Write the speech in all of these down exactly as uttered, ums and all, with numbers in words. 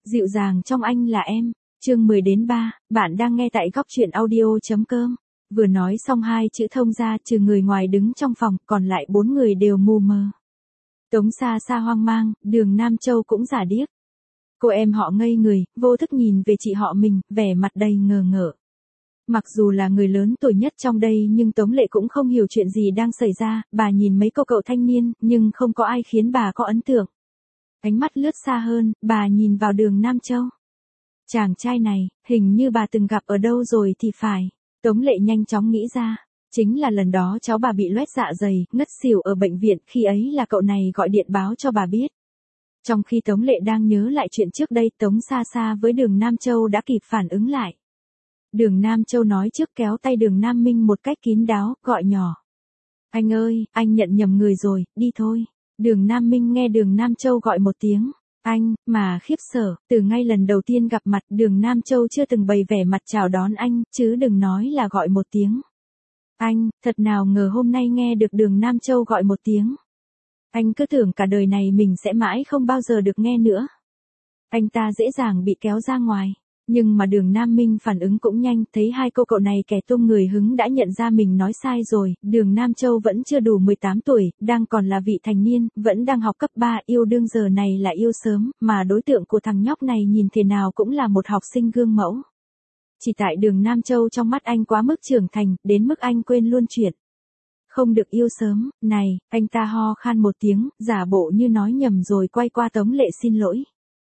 Dịu dàng trong anh là em. Chương mười đến ba, bạn đang nghe tại góc truyện audio.com. Vừa nói xong hai chữ thông ra, trừ người ngoài đứng trong phòng, còn lại bốn người đều mù mờ. Tống Sa Sa hoang mang, Đường Nam Châu cũng giả điếc. Cô em họ ngây người, vô thức nhìn về chị họ mình, vẻ mặt đầy ngờ ngợ. Mặc dù là người lớn tuổi nhất trong đây nhưng Tống Lệ cũng không hiểu chuyện gì đang xảy ra, bà nhìn mấy cô cậu thanh niên, nhưng không có ai khiến bà có ấn tượng. Ánh mắt lướt xa hơn, bà nhìn vào Đường Nam Châu. Chàng trai này, hình như bà từng gặp ở đâu rồi thì phải. Tống Lệ nhanh chóng nghĩ ra. Chính là lần đó cháu bà bị loét dạ dày, ngất xỉu ở bệnh viện, khi ấy là cậu này gọi điện báo cho bà biết. Trong khi Tống Lệ đang nhớ lại chuyện trước đây, Tống Sa Sa với Đường Nam Châu đã kịp phản ứng lại. Đường Nam Châu nói trước, kéo tay Đường Nam Minh một cách kín đáo, gọi nhỏ. Anh ơi, anh nhận nhầm người rồi, đi thôi. Đường Nam Minh nghe Đường Nam Châu gọi một tiếng. Anh, mà khiếp sợ, từ ngay lần đầu tiên gặp mặt, Đường Nam Châu chưa từng bày vẻ mặt chào đón anh, chứ đừng nói là gọi một tiếng. Anh, thật nào ngờ hôm nay nghe được Đường Nam Châu gọi một tiếng. Anh cứ tưởng cả đời này mình sẽ mãi không bao giờ được nghe nữa. Anh ta dễ dàng bị kéo ra ngoài. Nhưng mà Đường Nam Minh phản ứng cũng nhanh, thấy hai cô cậu này kẻ tung người hứng đã nhận ra mình nói sai rồi. Đường Nam Châu vẫn chưa đủ mười tám tuổi, đang còn là vị thành niên, vẫn đang học cấp ba, yêu đương giờ này là yêu sớm, mà đối tượng của thằng nhóc này nhìn thế nào cũng là một học sinh gương mẫu. Chỉ tại Đường Nam Châu trong mắt anh quá mức trưởng thành, đến mức anh quên luôn chuyện không được yêu sớm. Này, anh ta ho khan một tiếng, giả bộ như nói nhầm rồi quay qua Tống Lệ xin lỗi.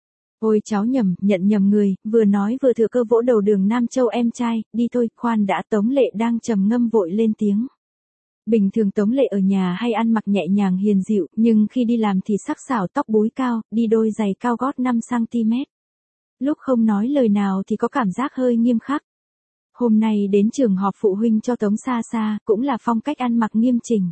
Ôi cháu nhầm, nhận nhầm người, vừa nói vừa thừa cơ vỗ đầu Đường Nam Châu, em trai, đi thôi, khoan đã. Tống Lệ đang trầm ngâm vội lên tiếng. Bình thường Tống Lệ ở nhà hay ăn mặc nhẹ nhàng hiền dịu, nhưng khi đi làm thì sắc sảo, tóc búi cao, đi đôi giày cao gót năm xăng ti mét. Lúc không nói lời nào thì có cảm giác hơi nghiêm khắc. Hôm nay đến trường họp phụ huynh cho Tống Sa Sa, cũng là phong cách ăn mặc nghiêm chỉnh.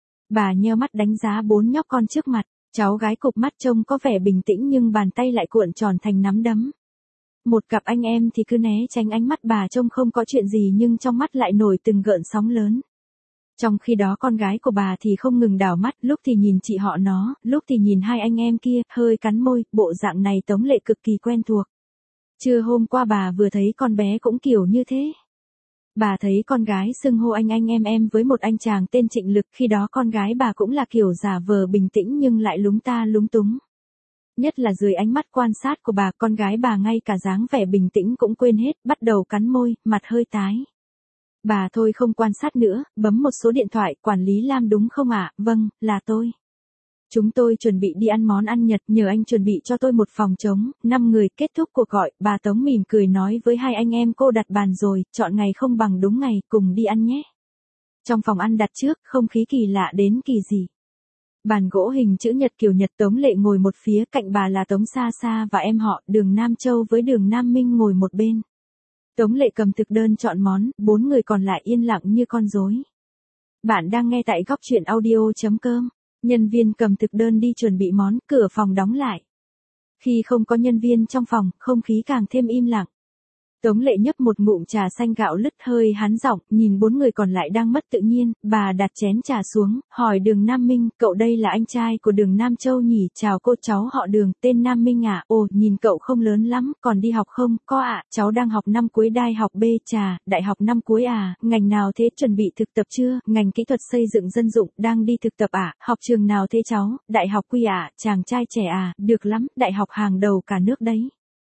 Bà nheo mắt đánh giá bốn nhóc con trước mặt. Cháu gái cụp mắt trông có vẻ bình tĩnh nhưng bàn tay lại cuộn tròn thành nắm đấm. Một cặp anh em thì cứ né tránh ánh mắt bà, trông không có chuyện gì nhưng trong mắt lại nổi từng gợn sóng lớn. Trong khi đó con gái của bà thì không ngừng đảo mắt, lúc thì nhìn chị họ nó, lúc thì nhìn hai anh em kia, hơi cắn môi, bộ dạng này Tống Lệ cực kỳ quen thuộc. Trưa hôm qua bà vừa thấy con bé cũng kiểu như thế. Bà thấy con gái xưng hô anh anh em em với một anh chàng tên Trịnh Lực, khi đó con gái bà cũng là kiểu giả vờ bình tĩnh nhưng lại lúng ta lúng túng. Nhất là dưới ánh mắt quan sát của bà, con gái bà ngay cả dáng vẻ bình tĩnh cũng quên hết, bắt đầu cắn môi, mặt hơi tái. Bà thôi không quan sát nữa, bấm một số điện thoại, quản lý Lam đúng không ạ? Vâng, là tôi. Chúng tôi chuẩn bị đi ăn món ăn Nhật, nhờ anh chuẩn bị cho tôi một phòng trống, năm người. Kết thúc cuộc gọi, bà Tống mỉm cười nói với hai anh em, cô đặt bàn rồi, chọn ngày không bằng đúng ngày, cùng đi ăn nhé. Trong phòng ăn đặt trước, không khí kỳ lạ đến kỳ dị. Bàn gỗ hình chữ nhật kiểu Nhật, Tống Lệ ngồi một phía, cạnh bà là Tống Sa Sa và em họ, Đường Nam Châu với Đường Nam Minh ngồi một bên. Tống Lệ cầm thực đơn chọn món, bốn người còn lại yên lặng như con rối. Bạn đang nghe tại góc truyện audio.com. Nhân viên cầm thực đơn đi chuẩn bị món, cửa phòng đóng lại. Khi không có nhân viên trong phòng, không khí càng thêm im lặng. Tống Lệ nhấp một ngụm trà xanh gạo lứt, hơi hán giọng, nhìn bốn người còn lại đang mất tự nhiên, bà đặt chén trà xuống, hỏi Đường Nam Minh, cậu đây là anh trai của Đường Nam Châu nhỉ? Chào cô, cháu họ Đường, tên Nam Minh à? Ồ, nhìn cậu không lớn lắm, còn đi học không? Có ạ, cháu đang học năm cuối đại học B. Trà, đại học năm cuối à? Ngành nào thế? Chuẩn bị thực tập chưa? Ngành kỹ thuật xây dựng dân dụng, đang đi thực tập à? Học trường nào thế cháu? Đại học Quy à? Chàng trai trẻ à? Được lắm, đại học hàng đầu cả nước đấy.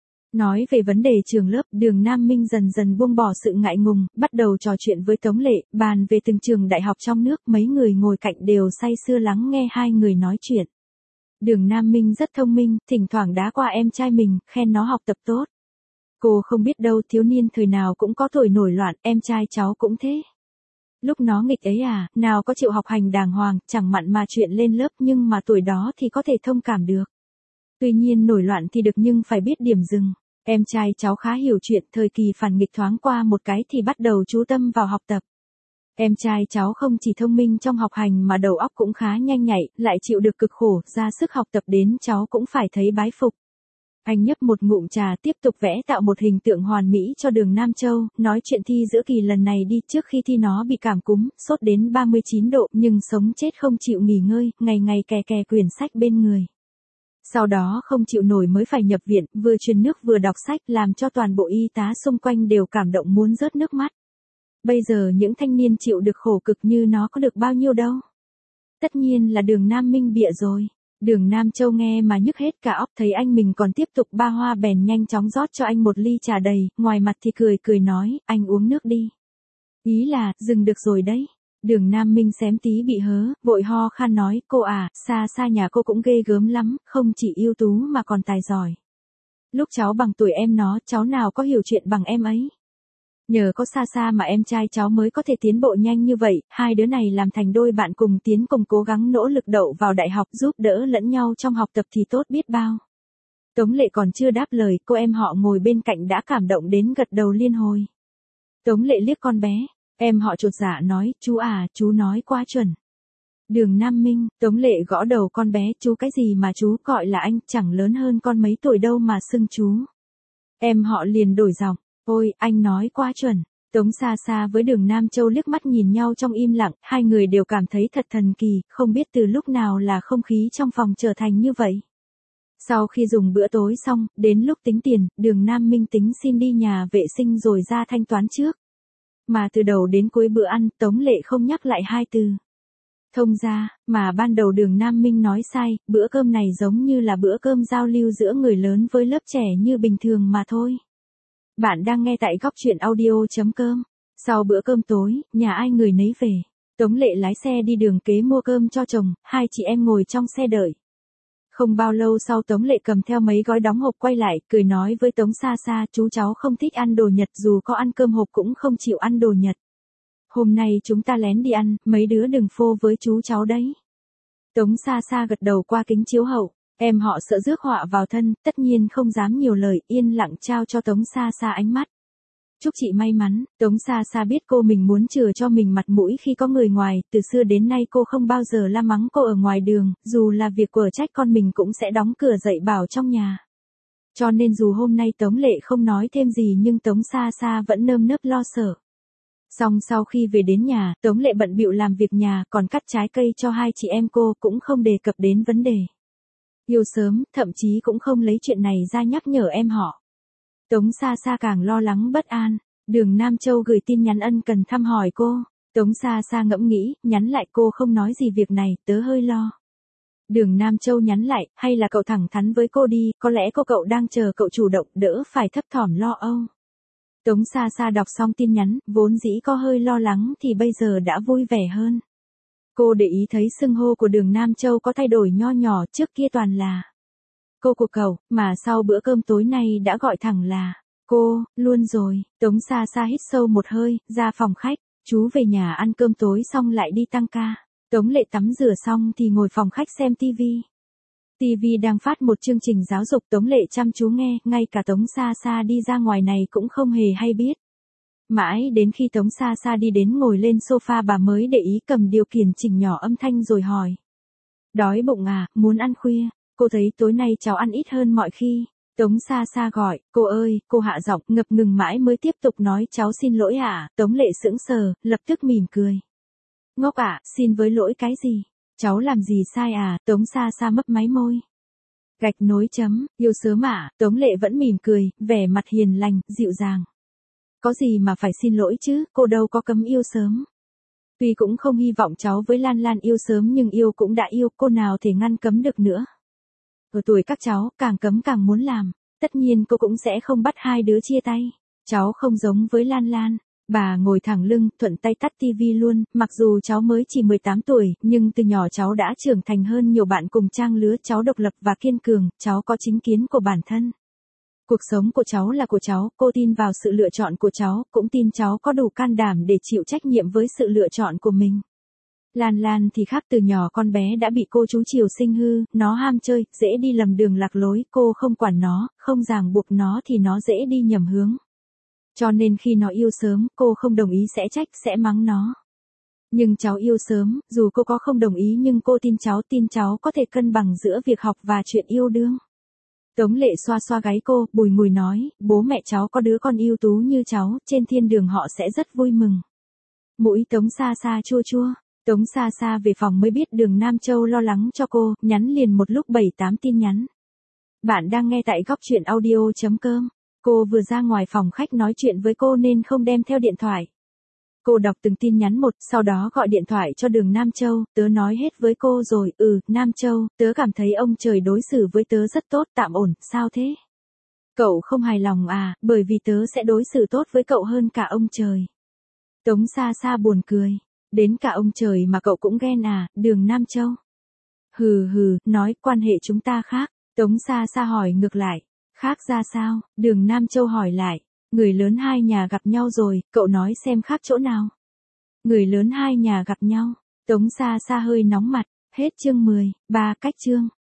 Nói về vấn đề trường lớp, Đường Nam Minh dần dần buông bỏ sự ngại ngùng, bắt đầu trò chuyện với Tống Lệ, bàn về từng trường đại học trong nước, mấy người ngồi cạnh đều say sưa lắng nghe hai người nói chuyện. Đường Nam Minh rất thông minh, thỉnh thoảng đá qua em trai mình, khen nó học tập tốt. Cô không biết đâu, thiếu niên thời nào cũng có tuổi nổi loạn, em trai cháu cũng thế. Lúc nó nghịch ấy à, nào có chịu học hành đàng hoàng, chẳng mặn mà chuyện lên lớp, nhưng mà tuổi đó thì có thể thông cảm được. Tuy nhiên nổi loạn thì được nhưng phải biết điểm dừng. Em trai cháu khá hiểu chuyện, thời kỳ phản nghịch thoáng qua một cái thì bắt đầu chú tâm vào học tập. Em trai cháu không chỉ thông minh trong học hành mà đầu óc cũng khá nhanh nhạy, lại chịu được cực khổ, ra sức học tập đến cháu cũng phải thấy bái phục. Anh nhấp một ngụm trà, tiếp tục vẽ tạo một hình tượng hoàn mỹ cho Đường Nam Châu, nói chuyện thi giữa kỳ lần này đi. Trước khi thi nó bị cảm cúm, sốt đến ba mươi chín độ, nhưng sống chết không chịu nghỉ ngơi, ngày ngày kè kè quyển sách bên người. Sau đó không chịu nổi mới phải nhập viện, vừa truyền nước vừa đọc sách làm cho toàn bộ y tá xung quanh đều cảm động muốn rớt nước mắt. Bây giờ những thanh niên chịu được khổ cực như nó có được bao nhiêu đâu. Tất nhiên là Đường Nam Minh bịa rồi. Đường Nam Châu nghe mà nhức hết cả óc, thấy anh mình còn tiếp tục ba hoa bèn nhanh chóng rót cho anh một ly trà đầy, ngoài mặt thì cười cười nói, anh uống nước đi. Ý là, dừng được rồi đấy. Đường Nam Minh xém tí bị hớ, vội ho khan nói, cô à, xa xa nhà cô cũng ghê gớm lắm, không chỉ ưu tú mà còn tài giỏi. Lúc cháu bằng tuổi em nó, cháu nào có hiểu chuyện bằng em ấy. Nhờ có xa xa mà em trai cháu mới có thể tiến bộ nhanh như vậy, hai đứa này làm thành đôi bạn cùng tiến cùng cố gắng nỗ lực đậu vào đại học giúp đỡ lẫn nhau trong học tập thì tốt biết bao. Tống Lệ còn chưa đáp lời, cô em họ ngồi bên cạnh đã cảm động đến gật đầu liên hồi. Tống Lệ liếc con bé, em họ chột dạ nói, chú à, chú nói quá chuẩn. Đường Nam Minh, Tống Lệ gõ đầu con bé, chú cái gì mà chú gọi là anh, chẳng lớn hơn con mấy tuổi đâu mà xưng chú. Em họ liền đổi giọng. Ôi, anh nói quá chuẩn. Tống Sa Sa với Đường Nam Châu liếc mắt nhìn nhau trong im lặng, hai người đều cảm thấy thật thần kỳ, không biết từ lúc nào là không khí trong phòng trở thành như vậy. Sau khi dùng bữa tối xong, đến lúc tính tiền, Đường Nam Minh tính xin đi nhà vệ sinh rồi ra thanh toán trước. Mà từ đầu đến cuối bữa ăn, Tống Lệ không nhắc lại hai từ. Thông ra, mà ban đầu Đường Nam Minh nói sai, bữa cơm này giống như là bữa cơm giao lưu giữa người lớn với lớp trẻ như bình thường mà thôi. Bạn đang nghe tại góc truyện audio.com. Sau bữa cơm tối, nhà ai người nấy về. Tống Lệ lái xe đi đường kế mua cơm cho chồng, hai chị em ngồi trong xe đợi. Không bao lâu sau Tống Lệ cầm theo mấy gói đóng hộp quay lại, cười nói với Tống Sa Sa, chú cháu không thích ăn đồ Nhật, dù có ăn cơm hộp cũng không chịu ăn đồ Nhật. Hôm nay chúng ta lén đi ăn, mấy đứa đừng phô với chú cháu đấy. Tống Sa Sa gật đầu qua kính chiếu hậu. Em họ sợ rước họa vào thân, tất nhiên không dám nhiều lời, yên lặng trao cho Tống Sa Sa ánh mắt. Chúc chị may mắn. Tống Sa Sa biết cô mình muốn chừa cho mình mặt mũi khi có người ngoài, từ xưa đến nay cô không bao giờ la mắng cô ở ngoài đường, dù là việc quở trách con mình cũng sẽ đóng cửa dậy bảo trong nhà. Cho nên dù hôm nay Tống Lệ không nói thêm gì nhưng Tống Sa Sa vẫn nơm nớp lo sợ. Xong sau khi về đến nhà, Tống Lệ bận bịu làm việc nhà, còn cắt trái cây cho hai chị em cô, cũng không đề cập đến vấn đề yêu sớm, thậm chí cũng không lấy chuyện này ra nhắc nhở em họ. Tống Sa Sa càng lo lắng bất an. Đường Nam Châu gửi tin nhắn ân cần thăm hỏi cô. Tống Sa Sa ngẫm nghĩ, nhắn lại cô không nói gì việc này, tớ hơi lo. Đường Nam Châu nhắn lại, hay là cậu thẳng thắn với cô đi, có lẽ cô cậu đang chờ cậu chủ động, đỡ phải thấp thỏm lo âu. Tống Sa Sa đọc xong tin nhắn, vốn dĩ có hơi lo lắng thì bây giờ đã vui vẻ hơn. Cô để ý thấy xưng hô của Đường Nam Châu có thay đổi nho nhỏ, trước kia toàn là cô của cậu, mà sau bữa cơm tối nay đã gọi thẳng là cô, luôn rồi. Tống Sa Sa hít sâu một hơi, ra phòng khách, chú về nhà ăn cơm tối xong lại đi tăng ca. Tống Lệ tắm rửa xong thì ngồi phòng khách xem tivi. Tivi đang phát một chương trình giáo dục, Tống Lệ chăm chú nghe, ngay cả Tống Sa Sa đi ra ngoài này cũng không hề hay biết. Mãi đến khi Tống Sa Sa đi đến ngồi lên sofa bà mới để ý cầm điều khiển chỉnh nhỏ âm thanh rồi hỏi. Đói bụng à, muốn ăn khuya, cô thấy tối nay cháu ăn ít hơn mọi khi. Tống Sa Sa gọi, cô ơi, cô hạ giọng, ngập ngừng mãi mới tiếp tục nói cháu xin lỗi ạ. À? Tống Lệ sững sờ, lập tức mỉm cười. Ngốc ạ, à, xin với lỗi cái gì? Cháu làm gì sai à? Tống Sa Sa mấp máy môi. Gạch nối chấm, yêu sớm ạ. À? Tống Lệ vẫn mỉm cười, vẻ mặt hiền lành, dịu dàng. Có gì mà phải xin lỗi chứ, cô đâu có cấm yêu sớm. Tuy cũng không hy vọng cháu với Lan Lan yêu sớm nhưng yêu cũng đã yêu, cô nào thể ngăn cấm được nữa. Ở tuổi các cháu, càng cấm càng muốn làm. Tất nhiên cô cũng sẽ không bắt hai đứa chia tay. Cháu không giống với Lan Lan. Bà ngồi thẳng lưng, thuận tay tắt tivi luôn, mặc dù cháu mới chỉ mười tám tuổi, nhưng từ nhỏ cháu đã trưởng thành hơn nhiều bạn cùng trang lứa, cháu độc lập và kiên cường, cháu có chính kiến của bản thân. Cuộc sống của cháu là của cháu, cô tin vào sự lựa chọn của cháu, cũng tin cháu có đủ can đảm để chịu trách nhiệm với sự lựa chọn của mình. Lan Lan thì khác, từ nhỏ con bé đã bị cô chú chiều sinh hư, nó ham chơi, dễ đi lầm đường lạc lối, cô không quản nó, không ràng buộc nó thì nó dễ đi nhầm hướng. Cho nên khi nó yêu sớm, cô không đồng ý sẽ trách, sẽ mắng nó. Nhưng cháu yêu sớm, dù cô có không đồng ý nhưng cô tin cháu, tin cháu có thể cân bằng giữa việc học và chuyện yêu đương. Tống Lệ xoa xoa gáy cô, bùi ngùi nói, bố mẹ cháu có đứa con ưu tú như cháu, trên thiên đường họ sẽ rất vui mừng. Mũi Tống Sa Sa chua chua. Tống Sa Sa về phòng mới biết Đường Nam Châu lo lắng cho cô, nhắn liền một lúc bảy tám tin nhắn. Bạn đang nghe tại góc chuyện audio chấm com. Cô vừa ra ngoài phòng khách nói chuyện với cô nên không đem theo điện thoại. Cô đọc từng tin nhắn một, sau đó gọi điện thoại cho Đường Nam Châu, tớ nói hết với cô rồi, ừ, Nam Châu, tớ cảm thấy ông trời đối xử với tớ rất tốt, tạm ổn, sao thế? Cậu không hài lòng à, bởi vì tớ sẽ đối xử tốt với cậu hơn cả ông trời. Tống Sa Sa buồn cười, đến cả ông trời mà cậu cũng ghen à, Đường Nam Châu. Hừ hừ, nói quan hệ chúng ta khác, Tống Sa Sa hỏi ngược lại, khác ra sao, Đường Nam Châu hỏi lại, người lớn hai nhà gặp nhau rồi, cậu nói xem khác chỗ nào. Người lớn hai nhà gặp nhau, Tống Sa Sa hơi nóng mặt, hết chương mười, ba cách chương.